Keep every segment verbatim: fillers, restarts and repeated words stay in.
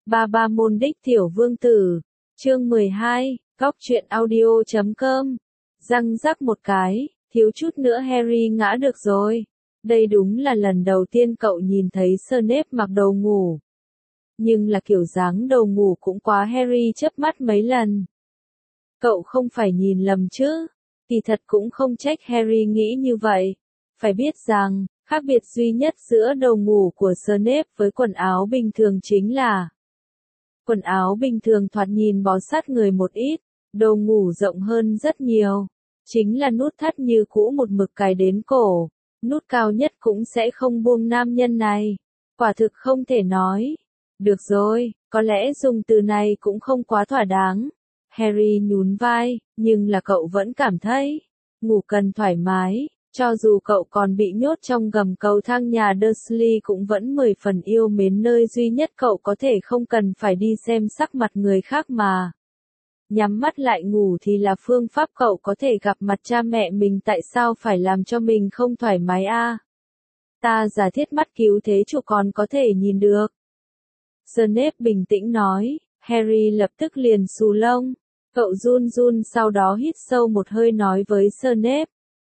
Ba ba môn đích tiểu vương tử. Chương mười hai, góc truyện audio chấm com. Răng rắc một cái, thiếu chút nữa Harry ngã được rồi. Đây đúng là lần đầu tiên cậu nhìn thấy Snape mặc đồ ngủ. Nhưng là kiểu dáng đồ ngủ cũng quá Harry chớp mắt mấy lần. Cậu không phải nhìn lầm chứ? Kỳ thật cũng không trách Harry nghĩ như vậy. Phải biết rằng, khác biệt duy nhất giữa đồ ngủ của Snape với quần áo bình thường chính là quần áo bình thường thoạt nhìn bó sát người một ít, đồ ngủ rộng hơn rất nhiều. Chính là nút thắt như cũ một mực cài đến cổ, nút cao nhất cũng sẽ không buông nam nhân này. Quả thực không thể nói. Được rồi, có lẽ dùng từ này cũng không quá thỏa đáng. Harry nhún vai, nhưng là cậu vẫn cảm thấy ngủ cần thoải mái. Cho dù cậu còn bị nhốt trong gầm cầu thang nhà Dursley cũng vẫn mười phần yêu mến nơi duy nhất cậu có thể không cần phải đi xem sắc mặt người khác mà. Nhắm mắt lại ngủ thì là phương pháp cậu có thể gặp mặt cha mẹ mình, tại sao phải làm cho mình không thoải mái a? À? Ta giả thiết mắt cứu thế chủ còn có thể nhìn được. Snape bình tĩnh nói, Harry lập tức liền xù lông. Cậu run run sau đó hít sâu một hơi nói với Snape.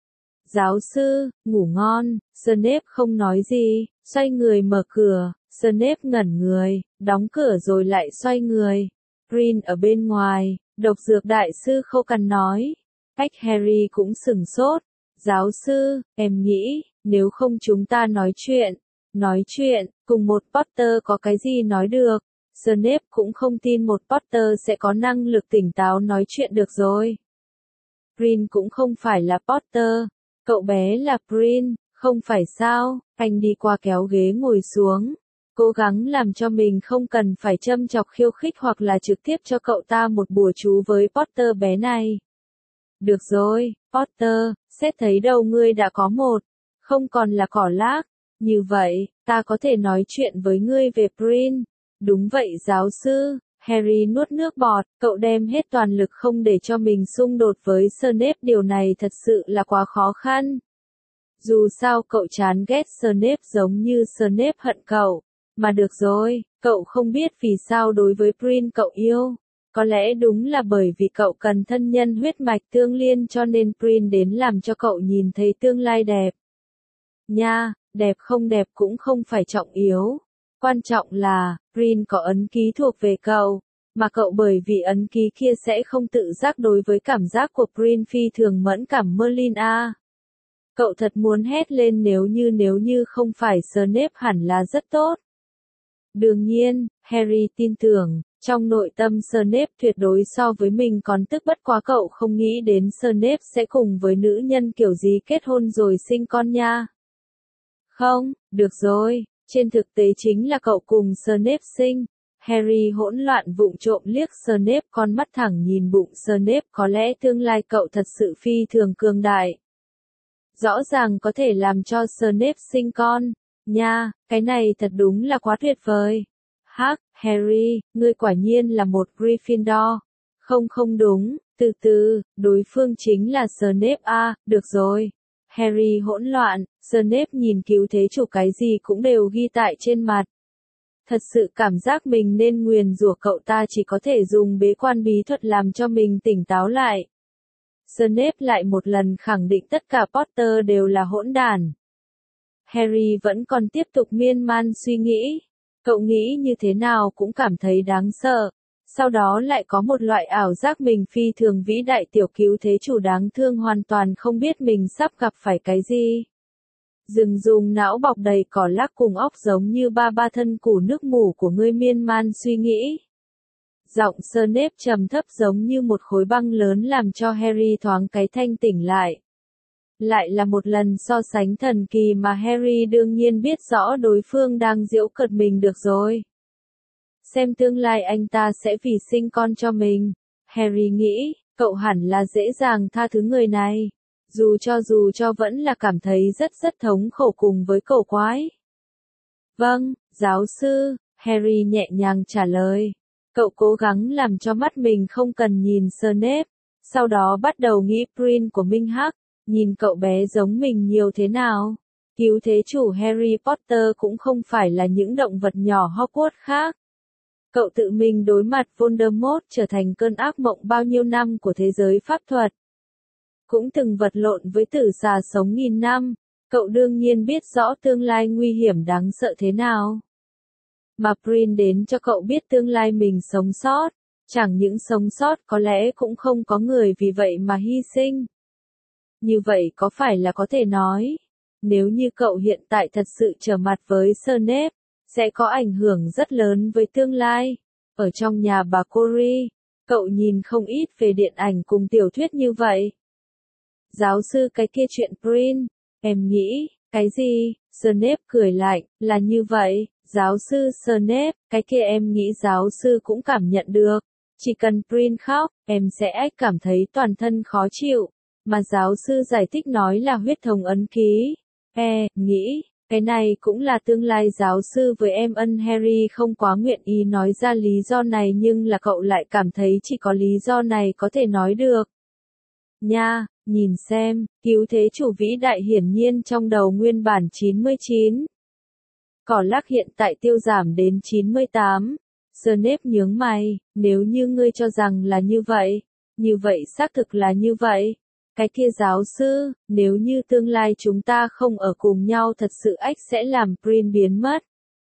Giáo sư, ngủ ngon. Snape không nói gì, xoay người mở cửa. Snape ngẩn người, đóng cửa rồi lại xoay người. Green ở bên ngoài, độc dược đại sư Khâu Cằn nói. Cách Harry cũng sửng sốt. Giáo sư, em nghĩ, nếu không chúng ta nói chuyện. Nói chuyện, cùng một Potter có cái gì nói được. Snape cũng không tin một Potter sẽ có năng lực tỉnh táo nói chuyện được rồi. Green cũng không phải là Potter. Cậu bé là Green, không phải sao? Anh đi qua kéo ghế ngồi xuống. Cố gắng làm cho mình không cần phải châm chọc khiêu khích hoặc là trực tiếp cho cậu ta một bùa chú với Potter bé này. Được rồi, Potter, xét thấy đâu ngươi đã có một. Không còn là cỏ lác. Như vậy, ta có thể nói chuyện với ngươi về Green. Đúng vậy giáo sư. Harry nuốt nước bọt, cậu đem hết toàn lực không để cho mình xung đột với Snape, điều này thật sự là quá khó khăn. Dù sao cậu chán ghét Snape giống như Snape hận cậu. Mà được rồi, cậu không biết vì sao đối với Green cậu yêu. Có lẽ đúng là bởi vì cậu cần thân nhân huyết mạch tương liên cho nên Green đến làm cho cậu nhìn thấy tương lai đẹp. Nha, đẹp không đẹp cũng không phải trọng yếu. Quan trọng là, Green có ấn ký thuộc về cậu, mà cậu bởi vì ấn ký kia sẽ không tự giác đối với cảm giác của Green phi thường mẫn cảm Merlin a. Cậu thật muốn hét lên nếu như nếu như không phải Snape hẳn là rất tốt. Đương nhiên, Harry tin tưởng, trong nội tâm Snape tuyệt đối so với mình còn tức, bất quá cậu không nghĩ đến Snape sẽ cùng với nữ nhân kiểu gì kết hôn rồi sinh con nha. Không, được rồi. Trên thực tế chính là cậu cùng Snape sinh. Harry hỗn loạn vụng trộm liếc Snape, con mắt thẳng nhìn bụng Snape, có lẽ tương lai cậu thật sự phi thường cường đại. Rõ ràng có thể làm cho Snape sinh con. Nha, cái này thật đúng là quá tuyệt vời. Hắc, Harry, ngươi quả nhiên là một Gryffindor. Không không đúng, từ từ, đối phương chính là Snape a, à, được rồi. Harry hỗn loạn, Snape nhìn cứu thế chủ cái gì cũng đều ghi tại trên mặt. Thật sự cảm giác mình nên nguyền rủa cậu ta chỉ có thể dùng bế quan bí thuật làm cho mình tỉnh táo lại. Snape lại một lần khẳng định tất cả Potter đều là hỗn đản. Harry vẫn còn tiếp tục miên man suy nghĩ. Cậu nghĩ như thế nào cũng cảm thấy đáng sợ. Sau đó lại có một loại ảo giác mình phi thường vĩ đại, tiểu cứu thế chủ đáng thương hoàn toàn không biết mình sắp gặp phải cái gì. Rừng dùng não bọc đầy cỏ lác cùng óc giống như ba ba thân củ nước mủ của ngươi miên man suy nghĩ. Giọng Snape trầm thấp giống như một khối băng lớn làm cho Harry thoáng cái thanh tỉnh lại. Lại là một lần so sánh thần kỳ mà Harry đương nhiên biết rõ đối phương đang giễu cợt mình được rồi. Xem tương lai anh ta sẽ vì sinh con cho mình. Harry nghĩ, cậu hẳn là dễ dàng tha thứ người này. Dù cho dù cho vẫn là cảm thấy rất rất thống khổ cùng với cậu quái. Vâng, giáo sư, Harry nhẹ nhàng trả lời. Cậu cố gắng làm cho mắt mình không cần nhìn Snape. Sau đó bắt đầu nghĩ Green của Minh Hắc. Nhìn cậu bé giống mình nhiều thế nào. Cứu thế chủ Harry Potter cũng không phải là những động vật nhỏ Hogwarts khác. Cậu tự mình đối mặt Voldemort trở thành cơn ác mộng bao nhiêu năm của thế giới pháp thuật. Cũng từng vật lộn với tử xà sống nghìn năm, cậu đương nhiên biết rõ tương lai nguy hiểm đáng sợ thế nào. Mà Prin đến cho cậu biết tương lai mình sống sót, chẳng những sống sót có lẽ cũng không có người vì vậy mà hy sinh. Như vậy có phải là có thể nói, nếu như cậu hiện tại thật sự trở mặt với Snape, sẽ có ảnh hưởng rất lớn với tương lai. Ở trong nhà bà Corey, cậu nhìn không ít về điện ảnh cùng tiểu thuyết như vậy. Giáo sư cái kia chuyện Prin, em nghĩ, cái gì? Snape cười lạnh, là như vậy, giáo sư Snape, cái kia em nghĩ giáo sư cũng cảm nhận được. Chỉ cần Prin khóc, em sẽ ách cảm thấy toàn thân khó chịu. Mà giáo sư giải thích nói là huyết thống ấn ký. E, nghĩ, cái này cũng là tương lai giáo sư với em ân Harry không quá nguyện ý nói ra lý do này nhưng là cậu lại cảm thấy chỉ có lý do này có thể nói được. Nha, nhìn xem, cứu thế chủ vĩ đại hiển nhiên trong đầu nguyên bản chín mươi chín. Cỏ lắc hiện tại tiêu giảm đến chín mươi tám. Snape nhướng mày, nếu như ngươi cho rằng là như vậy, như vậy xác thực là như vậy. Cái kia giáo sư, nếu như tương lai chúng ta không ở cùng nhau thật sự ách sẽ làm Prin biến mất.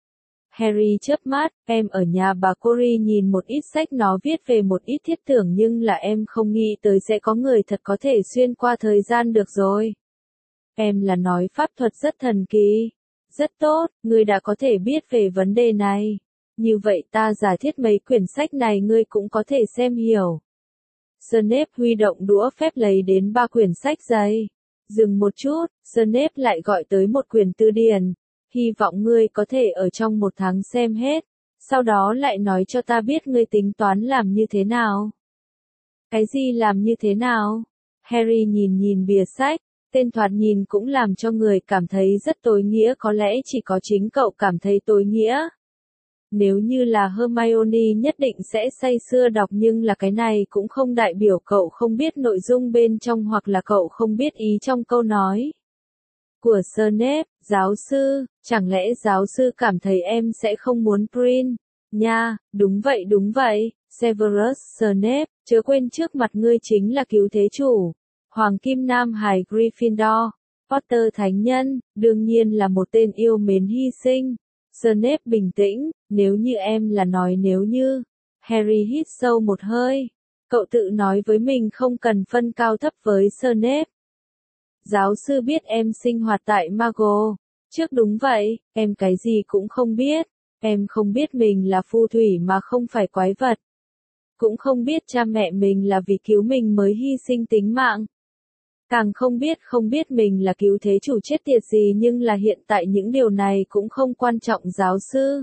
Harry chớp mắt, em ở nhà bà Corey nhìn một ít sách nó viết về một ít thiết tưởng nhưng là em không nghĩ tới sẽ có người thật có thể xuyên qua thời gian được rồi. Em là nói pháp thuật rất thần kỳ. Rất tốt, ngươi đã có thể biết về vấn đề này. Như vậy ta giả thiết mấy quyển sách này ngươi cũng có thể xem hiểu. Snape huy động đũa phép lấy đến ba quyển sách giấy. Dừng một chút, Snape lại gọi tới một quyển từ điển. Hy vọng ngươi có thể ở trong một tháng xem hết. Sau đó lại nói cho ta biết ngươi tính toán làm như thế nào. Cái gì làm như thế nào? Harry nhìn nhìn bìa sách. Tên thoạt nhìn cũng làm cho người cảm thấy rất tối nghĩa có lẽ chỉ có chính cậu cảm thấy tối nghĩa. Nếu như là Hermione nhất định sẽ say sưa đọc nhưng là cái này cũng không đại biểu cậu không biết nội dung bên trong hoặc là cậu không biết ý trong câu nói. Của Snape, giáo sư, chẳng lẽ giáo sư cảm thấy em sẽ không muốn Prin? Nha, đúng vậy đúng vậy, Severus Snape, chớ quên trước mặt ngươi chính là cứu thế chủ. Hoàng Kim Nam Hải Gryffindor, Potter Thánh Nhân, đương nhiên là một tên yêu mến hy sinh. Snape bình tĩnh, nếu như em là nói nếu như. Harry hít sâu một hơi. Cậu tự nói với mình không cần phân cao thấp với Snape. Giáo sư biết em sinh hoạt tại Mago. Trước đúng vậy, em cái gì cũng không biết. Em không biết mình là phù thủy mà không phải quái vật. Cũng không biết cha mẹ mình là vì cứu mình mới hy sinh tính mạng. Càng không biết không biết mình là cứu thế chủ chết tiệt gì nhưng là hiện tại những điều này cũng không quan trọng giáo sư.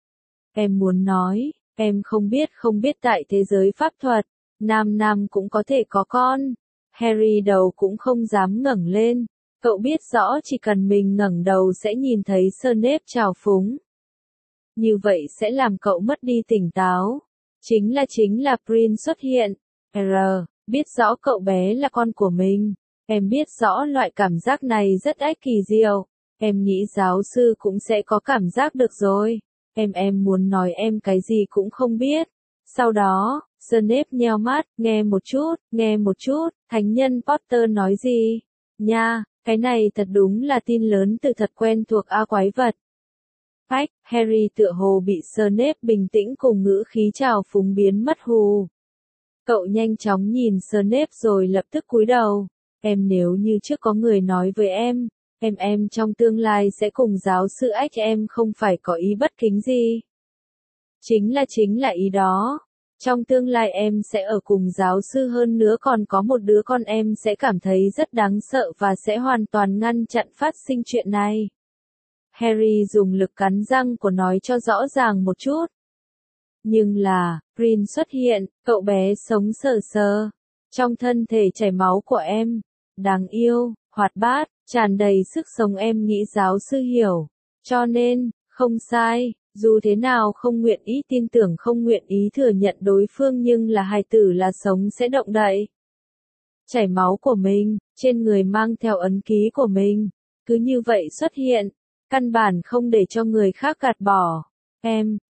Em muốn nói, em không biết không biết tại thế giới pháp thuật, nam nam cũng có thể có con. Harry đầu cũng không dám ngẩng lên, cậu biết rõ chỉ cần mình ngẩng đầu sẽ nhìn thấy Snape trào phúng. Như vậy sẽ làm cậu mất đi tỉnh táo. Chính là chính là Prin xuất hiện. R, biết rõ cậu bé là con của mình. Em biết rõ loại cảm giác này rất ách kỳ diệu. Em nghĩ giáo sư cũng sẽ có cảm giác được rồi. Em em muốn nói em cái gì cũng không biết. Sau đó, Snape nheo mắt, nghe một chút, nghe một chút, thánh nhân Potter nói gì? Nha, cái này thật đúng là tin lớn từ thật quen thuộc A quái vật. Ách, Harry tựa hồ bị Snape bình tĩnh cùng ngữ khí trào phúng biến mất hù. Cậu nhanh chóng nhìn Snape rồi lập tức cúi đầu. Em nếu như trước có người nói với em, em em trong tương lai sẽ cùng giáo sư ách em không phải có ý bất kính gì. Chính là chính là ý đó. Trong tương lai em sẽ ở cùng giáo sư hơn nữa còn có một đứa con em sẽ cảm thấy rất đáng sợ và sẽ hoàn toàn ngăn chặn phát sinh chuyện này. Harry dùng lực cắn răng của nói cho rõ ràng một chút. Nhưng là, Prin xuất hiện, cậu bé sống sờ sờ. Trong thân thể chảy máu của em. Đáng yêu, hoạt bát, tràn đầy sức sống em nghĩ giáo sư hiểu. Cho nên, không sai, dù thế nào không nguyện ý tin tưởng không nguyện ý thừa nhận đối phương nhưng là hài tử là sống sẽ động đậy. Chảy máu của mình, trên người mang theo ấn ký của mình. Cứ như vậy xuất hiện, căn bản không để cho người khác gạt bỏ. Em,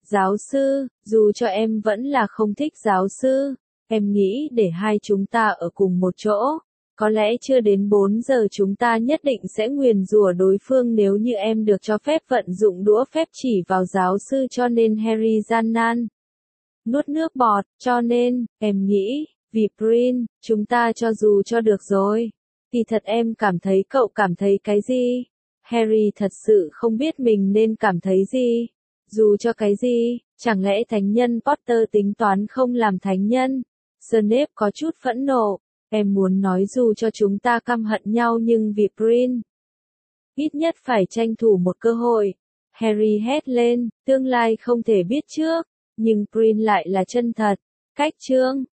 Giáo sư, dù cho em vẫn là không thích giáo sư, em nghĩ để hai chúng ta ở cùng một chỗ, có lẽ chưa đến bốn giờ chúng ta nhất định sẽ nguyền rủa đối phương nếu như em được cho phép vận dụng đũa phép chỉ vào giáo sư cho nên Harry gian nan. Nuốt nước bọt, cho nên, em nghĩ, vì Prin, chúng ta cho dù cho được rồi. Thì thật em cảm thấy cậu cảm thấy cái gì? Harry thật sự không biết mình nên cảm thấy gì. Dù cho cái gì, chẳng lẽ thánh nhân Potter tính toán không làm thánh nhân? Snape có chút phẫn nộ. Em muốn nói dù cho chúng ta căm hận nhau nhưng vì Prin, ít nhất phải tranh thủ một cơ hội. Harry hét lên, tương lai không thể biết trước, nhưng Prin lại là chân thật. Cách chương